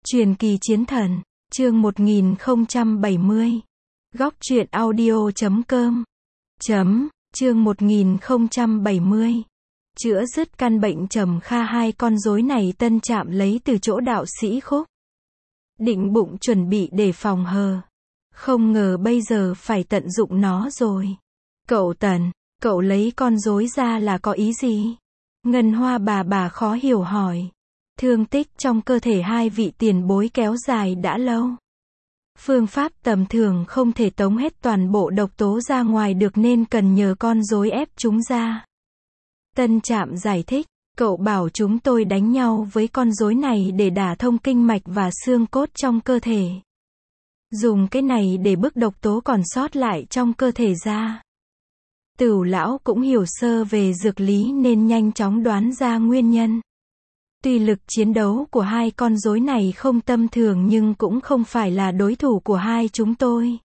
Truyền kỳ chiến thần, chương 1070. Góc truyện audio.com. Chương 1070. Chữa dứt căn bệnh trầm kha. Hai con rối này Tân Trạm lấy từ chỗ đạo sĩ Khúc. Định bụng chuẩn bị để phòng hờ. Không ngờ bây giờ phải tận dụng nó rồi. Cậu Tần, cậu lấy con rối ra là có ý gì? Ngân Hoa bà khó hiểu hỏi. Thương tích trong cơ thể hai vị tiền bối kéo dài đã lâu. Phương pháp tầm thường không thể tống hết toàn bộ độc tố ra ngoài được nên cần nhờ con rối ép chúng ra. Tân Trạm giải thích, cậu bảo chúng tôi đánh nhau với con rối này để đả thông kinh mạch và xương cốt trong cơ thể. Dùng cái này để bức độc tố còn sót lại trong cơ thể ra. Tửu lão cũng hiểu sơ về dược lý nên nhanh chóng đoán ra nguyên nhân. Tuy lực chiến đấu của hai con rối này không tầm thường nhưng cũng không phải là đối thủ của hai chúng tôi.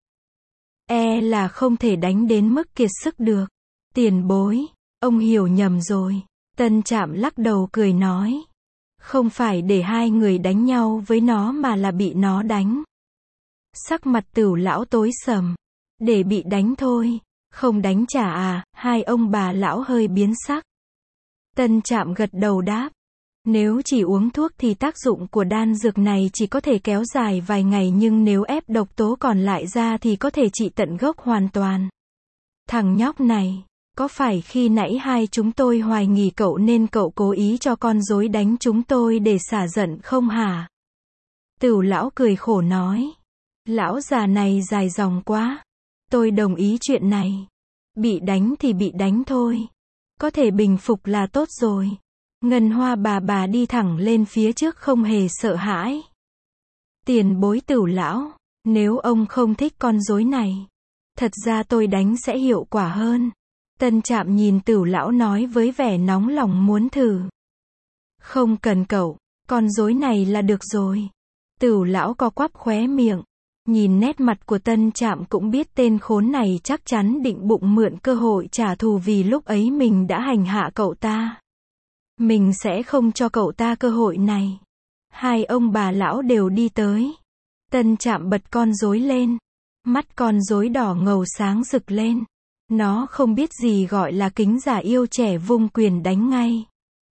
Là không thể đánh đến mức kiệt sức được. Tiền bối, ông hiểu nhầm rồi. Tân Trạm lắc đầu cười nói. Không phải để hai người đánh nhau với nó mà là bị nó đánh. Sắc mặt Tửu lão tối sầm. Để bị đánh thôi, không đánh trả à? Hai ông bà lão hơi biến sắc. Tân Trạm gật đầu đáp. Nếu chỉ uống thuốc thì tác dụng của đan dược này chỉ có thể kéo dài vài ngày nhưng nếu ép độc tố còn lại ra thì có thể trị tận gốc hoàn toàn. Thằng nhóc này, có phải khi nãy hai chúng tôi hoài nghi cậu nên cậu cố ý cho con rối đánh chúng tôi để xả giận không hả? Tửu lão cười khổ nói. Lão già này dài dòng quá. Tôi đồng ý chuyện này. Bị đánh thì bị đánh thôi. Có thể bình phục là tốt rồi. Ngân Hoa bà đi thẳng lên phía trước không hề sợ hãi. Tiền bối Tửu lão, nếu ông không thích con rối này, thật ra tôi đánh sẽ hiệu quả hơn. Tân Trạm nhìn Tửu lão nói với vẻ nóng lòng muốn thử. Không cần cậu, con rối này là được rồi. Tửu lão co quắp khóe miệng. Nhìn nét mặt của Tân Trạm cũng biết tên khốn này chắc chắn định bụng mượn cơ hội trả thù vì lúc ấy mình đã hành hạ cậu ta. Mình sẽ không cho cậu ta cơ hội này. Hai ông bà lão đều đi tới. Tân Trạm bật con rối lên. Mắt con rối đỏ ngầu sáng rực lên. Nó không biết gì gọi là kính giả yêu trẻ vung quyền đánh ngay.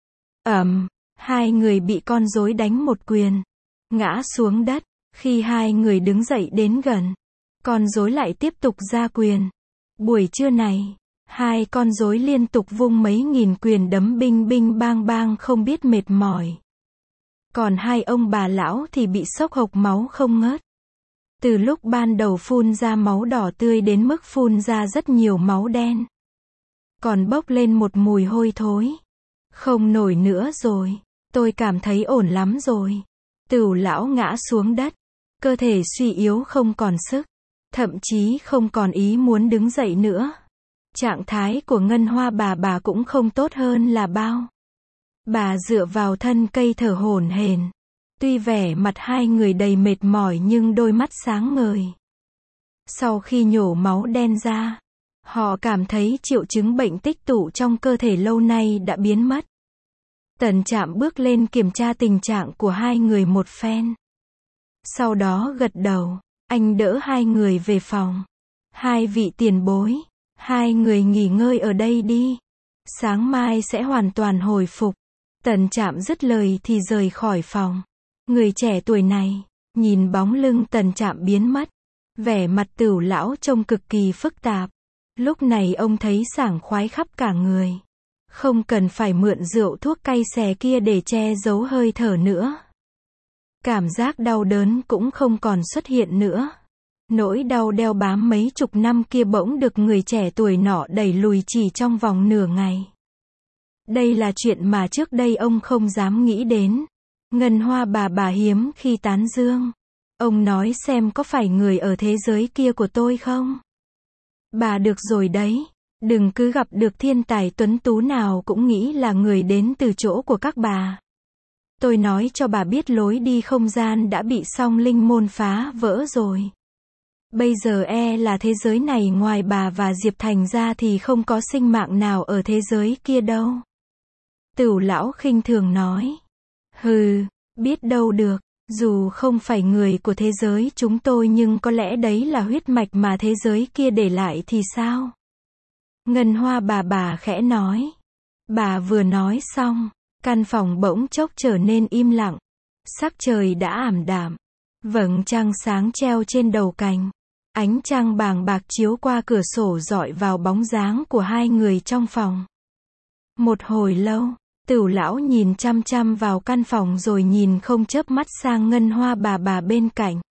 Hai người bị con rối đánh một quyền. Ngã xuống đất. Khi hai người đứng dậy đến gần, con rối lại tiếp tục ra quyền. Buổi trưa này, hai con rối liên tục vung mấy nghìn quyền đấm binh binh bang bang không biết mệt mỏi. Còn hai ông bà lão thì bị sốc hộc máu không ngớt. Từ lúc ban đầu phun ra máu đỏ tươi đến mức phun ra rất nhiều máu đen. Còn bốc lên một mùi hôi thối. Không nổi nữa rồi, tôi cảm thấy ổn lắm rồi. Tửu lão ngã xuống đất. Cơ thể suy yếu không còn sức. Thậm chí không còn ý muốn đứng dậy nữa. Trạng thái của Ngân Hoa bà cũng không tốt hơn là bao. Bà dựa vào thân cây thở hổn hển. Tuy vẻ mặt hai người đầy mệt mỏi nhưng đôi mắt sáng ngời. Sau khi nhổ máu đen ra, họ cảm thấy triệu chứng bệnh tích tụ trong cơ thể lâu nay đã biến mất. Tân Trạm bước lên kiểm tra tình trạng của hai người một phen. Sau đó gật đầu, anh đỡ hai người về phòng. Hai vị tiền bối, hai người nghỉ ngơi ở đây đi. Sáng mai sẽ hoàn toàn hồi phục. Tân Trạm dứt lời thì rời khỏi phòng. Người trẻ tuổi này, nhìn bóng lưng Tân Trạm biến mất. Vẻ mặt Tửu lão trông cực kỳ phức tạp. Lúc này ông thấy sảng khoái khắp cả người. Không cần phải mượn rượu thuốc cay xè kia để che giấu hơi thở nữa. Cảm giác đau đớn cũng không còn xuất hiện nữa. Nỗi đau đeo bám mấy chục năm kia bỗng được người trẻ tuổi nọ đẩy lùi chỉ trong vòng nửa ngày. Đây là chuyện mà trước đây ông không dám nghĩ đến. Ngân Hoa bà hiếm khi tán dương. Ông nói xem có phải người ở thế giới kia của tôi không? Bà được rồi đấy. Đừng cứ gặp được thiên tài tuấn tú nào cũng nghĩ là người đến từ chỗ của các bà. Tôi nói cho bà biết lối đi không gian đã bị song linh môn phá vỡ rồi. Bây giờ là thế giới này ngoài bà và Diệp Thành ra thì không có sinh mạng nào ở thế giới kia đâu. Tửu lão khinh thường nói. Hừ, biết đâu được, Dù không phải người của thế giới chúng tôi nhưng có lẽ đấy là huyết mạch mà thế giới kia để lại thì sao? Ngân Hoa bà khẽ nói. Bà vừa nói xong, căn phòng bỗng chốc trở nên im lặng. Sắc trời đã ảm đạm. Vầng trăng sáng treo trên đầu cành. Ánh trăng bàng bạc chiếu qua cửa sổ rọi vào bóng dáng của hai người trong phòng. Một hồi lâu, Tửu lão nhìn chăm chăm vào căn phòng rồi nhìn không chớp mắt sang Ngân Hoa bà bên cạnh.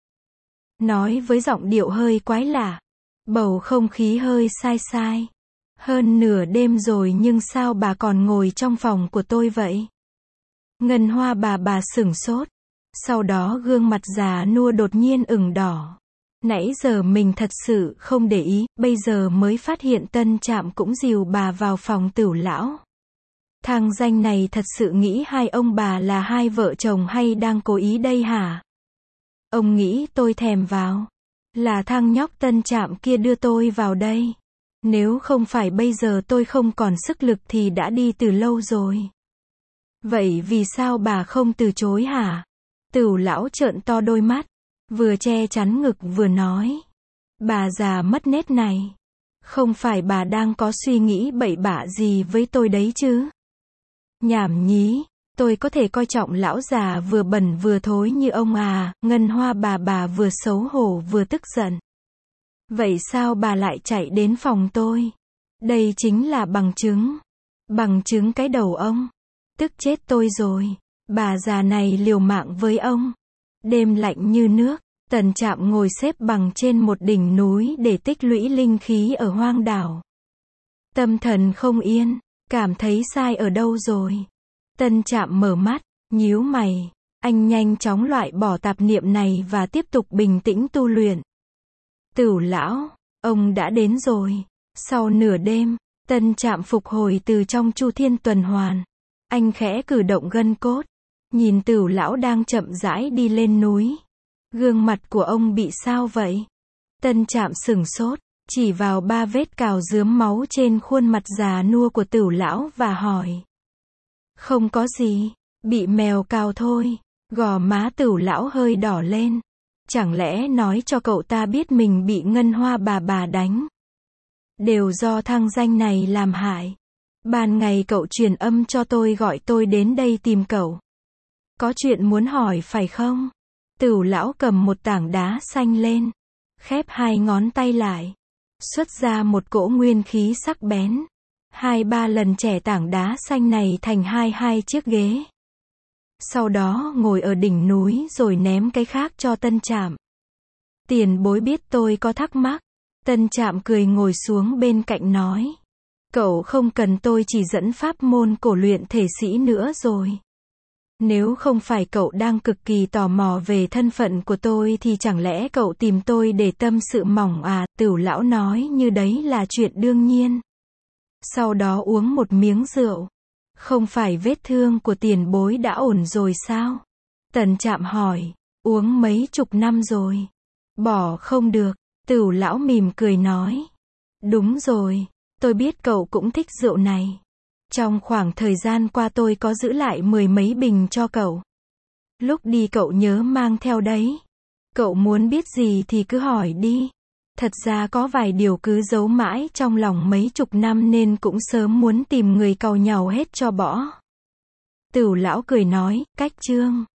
Nói với giọng điệu hơi quái lạ. Bầu không khí hơi sai sai. Hơn nửa đêm rồi nhưng sao bà còn ngồi trong phòng của tôi vậy? Ngân Hoa bà sửng sốt. Sau đó gương mặt già nua đột nhiên ửng đỏ. Nãy giờ mình thật sự không để ý, bây giờ mới phát hiện Tân Trạm cũng dìu bà vào phòng Tửu lão. Thằng danh này thật sự nghĩ hai ông bà là hai vợ chồng hay đang cố ý đây hả? Ông nghĩ tôi thèm vào. Là thằng nhóc Tân Trạm kia đưa tôi vào đây. Nếu không phải bây giờ tôi không còn sức lực thì đã đi từ lâu rồi. Vậy vì sao bà không từ chối hả? Tửu lão trợn to đôi mắt. Vừa che chắn ngực vừa nói. Bà già mất nết này. Không phải bà đang có suy nghĩ bậy bạ gì với tôi đấy chứ? Nhảm nhí, tôi có thể coi trọng lão già vừa bẩn vừa thối như ông à? Ngân Hoa bà vừa xấu hổ vừa tức giận. Vậy sao bà lại chạy đến phòng tôi? Đây chính là bằng chứng. Bằng chứng cái đầu ông. Tức chết tôi rồi. Bà già này liều mạng với ông. Đêm lạnh như nước, Tần Trạm ngồi xếp bằng trên một đỉnh núi để tích lũy linh khí ở hoang đảo. Tâm thần không yên, cảm thấy sai ở đâu rồi. Tân Trạm mở mắt, nhíu mày. Anh nhanh chóng loại bỏ tạp niệm này và tiếp tục bình tĩnh tu luyện. Tửu lão, ông đã đến rồi. Sau nửa đêm, Tân Trạm phục hồi từ trong chu thiên tuần hoàn. Anh khẽ cử động gân cốt. Nhìn Tửu lão đang chậm rãi đi lên núi. Gương mặt của ông bị sao vậy? Tân Trạm sửng sốt, chỉ vào 3 vết cào rướm máu trên khuôn mặt già nua của Tửu lão và hỏi. Không có gì, bị mèo cào thôi. Gò má Tửu lão hơi đỏ lên. Chẳng lẽ nói cho cậu ta biết mình bị Ngân Hoa bà đánh? Đều do thằng danh này làm hại. Ban ngày cậu truyền âm cho tôi gọi tôi đến đây tìm cậu. Có chuyện muốn hỏi phải không? Tửu lão cầm một tảng đá xanh lên. Khép 2 ngón tay lại. Xuất ra một cỗ nguyên khí sắc bén. 2-3 lần chẻ tảng đá xanh này thành hai chiếc ghế. Sau đó ngồi ở đỉnh núi rồi ném cái khác cho Tân Trạm. Tiền bối biết tôi có thắc mắc. Tân Trạm cười ngồi xuống bên cạnh nói. Cậu không cần tôi chỉ dẫn pháp môn cổ luyện thể sĩ nữa rồi. Nếu không phải cậu đang cực kỳ tò mò về thân phận của tôi thì chẳng lẽ cậu tìm tôi để tâm sự mỏng à? Tửu lão nói như đấy là chuyện đương nhiên. Sau đó uống một miếng rượu. Không phải vết thương của tiền bối đã ổn rồi sao? Tần Trạm hỏi. Uống mấy chục năm rồi. Bỏ không được. Tửu lão mỉm cười nói. Đúng rồi. Tôi biết cậu cũng thích rượu này. Trong khoảng thời gian qua tôi có giữ lại 10 mấy bình cho cậu. Lúc đi cậu nhớ mang theo đấy. Cậu muốn biết gì thì cứ hỏi đi. Thật ra có vài điều cứ giấu mãi trong lòng mấy chục năm nên cũng sớm muốn tìm người càu nhàu hết cho bỏ. Tửu lão cười nói, cách chương.